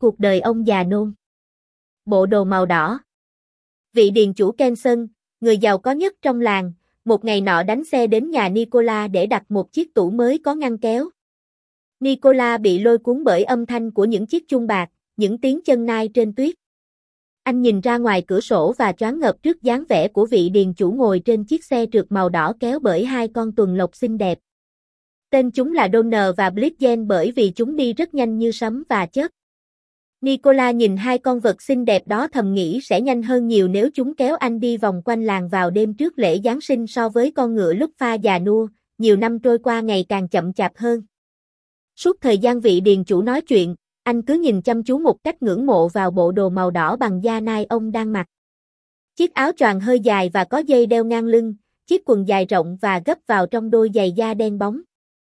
Cuộc đời ông già nôn. Bộ đồ màu đỏ. Vị điền chủ Kenson, người giàu có nhất trong làng, một ngày nọ đánh xe đến nhà Nicola để đặt một chiếc tủ mới có ngăn kéo. Nicola bị lôi cuốn bởi âm thanh của những chiếc chuông bạc, những tiếng chân nai trên tuyết. Anh nhìn ra ngoài cửa sổ và choáng ngợp trước dáng vẻ của vị điền chủ ngồi trên chiếc xe trượt màu đỏ kéo bởi hai con tuần lộc xinh đẹp. Tên chúng là Donner và Blitzen bởi vì chúng đi rất nhanh như sấm và chớp. Nicola nhìn hai con vật xinh đẹp đó thầm nghĩ sẽ nhanh hơn nhiều nếu chúng kéo anh đi vòng quanh làng vào đêm trước lễ Giáng sinh so với con ngựa lúc pha già nua, nhiều năm trôi qua ngày càng chậm chạp hơn. Suốt thời gian vị điền chủ nói chuyện, anh cứ nhìn chăm chú một cách ngưỡng mộ vào bộ đồ màu đỏ bằng da nai ông đang mặc. Chiếc áo choàng hơi dài và có dây đeo ngang lưng, chiếc quần dài rộng và gấp vào trong đôi giày da đen bóng.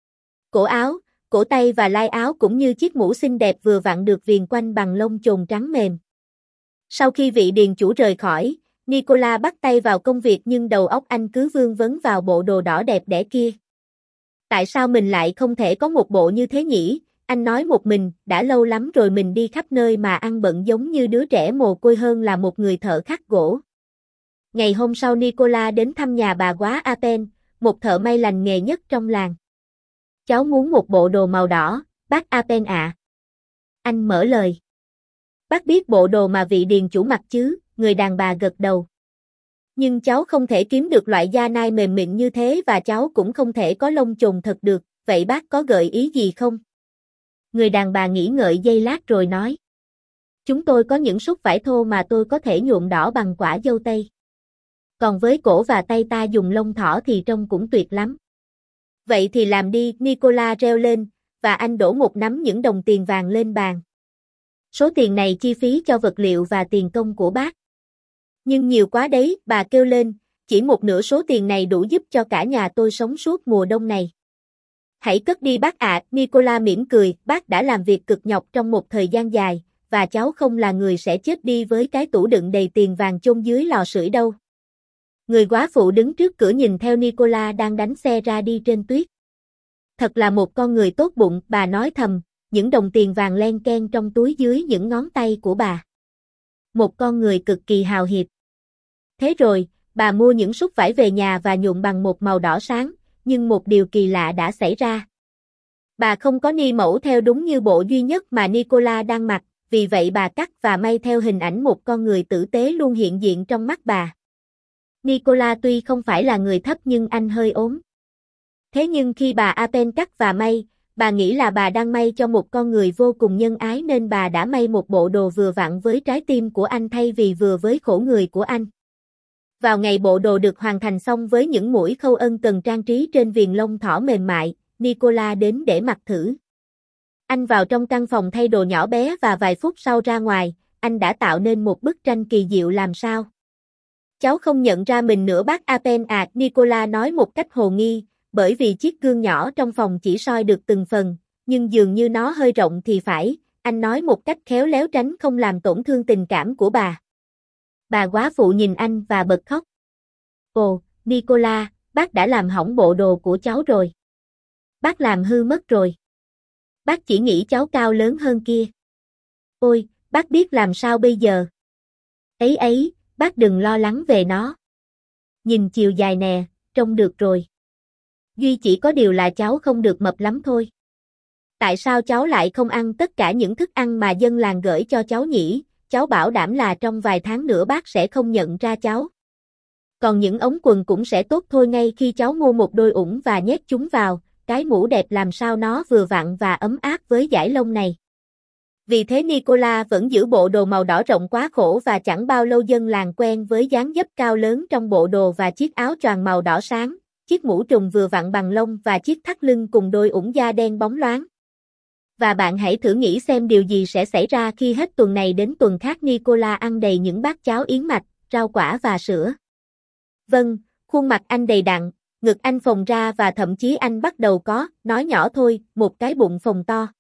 Cổ áo, cổ tay và lai áo cũng như chiếc mũ xinh đẹp vừa vặn được viền quanh bằng lông chồn trắng mềm. Sau khi vị điền chủ rời khỏi, Nicola bắt tay vào công việc nhưng đầu óc anh cứ vương vấn vào bộ đồ đỏ đẹp đẽ kia. Tại sao mình lại không thể có một bộ như thế nhỉ? Anh nói một mình, đã lâu lắm rồi mình đi khắp nơi mà ăn bận giống như đứa trẻ mồ côi hơn là một người thợ khắc gỗ. Ngày hôm sau Nicola đến thăm nhà bà quá Apen, một thợ may lành nghề nhất trong làng. Cháu muốn một bộ đồ màu đỏ, bác Apen ạ. Anh mở lời. Bác biết bộ đồ mà vị điền chủ mặc chứ, người đàn bà gật đầu. Nhưng cháu không thể kiếm được loại da nai mềm mịn như thế và cháu cũng không thể có lông chồn thật được, vậy bác có gợi ý gì không? Người đàn bà nghĩ ngợi giây lát rồi nói. Chúng tôi có những xúc vải thô mà tôi có thể nhuộm đỏ bằng quả dâu tây. Còn với cổ và tay ta dùng lông thỏ thì trông cũng tuyệt lắm. Vậy thì làm đi, Nicola reo lên, và anh đổ một nắm những đồng tiền vàng lên bàn. Số tiền này chi phí cho vật liệu và tiền công của bác. Nhưng nhiều quá đấy, bà kêu lên, chỉ một nửa số tiền này đủ giúp cho cả nhà tôi sống suốt mùa đông này. Hãy cất đi bác ạ, Nicola mỉm cười, bác đã làm việc cực nhọc trong một thời gian dài, và cháu không là người sẽ chết đi với cái tủ đựng đầy tiền vàng chôn dưới lò sưởi đâu. Người góa phụ đứng trước cửa nhìn theo Nicola đang đánh xe ra đi trên tuyết. Thật là một con người tốt bụng, bà nói thầm, những đồng tiền vàng len ken trong túi dưới những ngón tay của bà. Một con người cực kỳ hào hiệp. Thế rồi, bà mua những xúc vải về nhà và nhuộm bằng một màu đỏ sáng, nhưng một điều kỳ lạ đã xảy ra. Bà không có ni mẫu theo đúng như bộ duy nhất mà Nicola đang mặc, vì vậy bà cắt và may theo hình ảnh một con người tử tế luôn hiện diện trong mắt bà. Nicola tuy không phải là người thấp nhưng anh hơi ốm. Thế nhưng khi bà Apen cắt và may, bà nghĩ là bà đang may cho một con người vô cùng nhân ái nên bà đã may một bộ đồ vừa vặn với trái tim của anh thay vì vừa với khổ người của anh. Vào ngày bộ đồ được hoàn thành xong với những mũi khâu ân cần trang trí trên viền lông thỏ mềm mại, Nicola đến để mặc thử. Anh vào trong căn phòng thay đồ nhỏ bé và vài phút sau ra ngoài, anh đã tạo nên một bức tranh kỳ diệu làm sao. Cháu không nhận ra mình nữa bác Apen ạ, Nicola nói một cách hồ nghi, bởi vì chiếc gương nhỏ trong phòng chỉ soi được từng phần, nhưng dường như nó hơi rộng thì phải, anh nói một cách khéo léo tránh không làm tổn thương tình cảm của bà. Bà góa phụ nhìn anh và bật khóc. Ồ, Nicola, bác đã làm hỏng bộ đồ của cháu rồi. Bác làm hư mất rồi. Bác chỉ nghĩ cháu cao lớn hơn kia. Ôi, bác biết làm sao bây giờ? Ấy, bác đừng lo lắng về nó. Nhìn chiều dài nè, trông được rồi. Duy chỉ có điều là cháu không được mập lắm thôi. Tại sao cháu lại không ăn tất cả những thức ăn mà dân làng gửi cho cháu nhỉ? Cháu bảo đảm là trong vài tháng nữa bác sẽ không nhận ra cháu. Còn những ống quần cũng sẽ tốt thôi ngay khi cháu mua một đôi ủng và nhét chúng vào, cái mũ đẹp làm sao nó vừa vặn và ấm áp với dải lông này. Vì thế Nicola vẫn giữ bộ đồ màu đỏ rộng quá khổ và chẳng bao lâu dân làng quen với dáng dấp cao lớn trong bộ đồ và chiếc áo choàng màu đỏ sáng, chiếc mũ trùm vừa vặn bằng lông và chiếc thắt lưng cùng đôi ủng da đen bóng loáng. Và bạn hãy thử nghĩ xem điều gì sẽ xảy ra khi hết tuần này đến tuần khác Nicola ăn đầy những bát cháo yến mạch, rau quả và sữa. Vâng, khuôn mặt anh đầy đặn, ngực anh phồng ra và thậm chí anh bắt đầu có, nói nhỏ thôi, một cái bụng phồng to.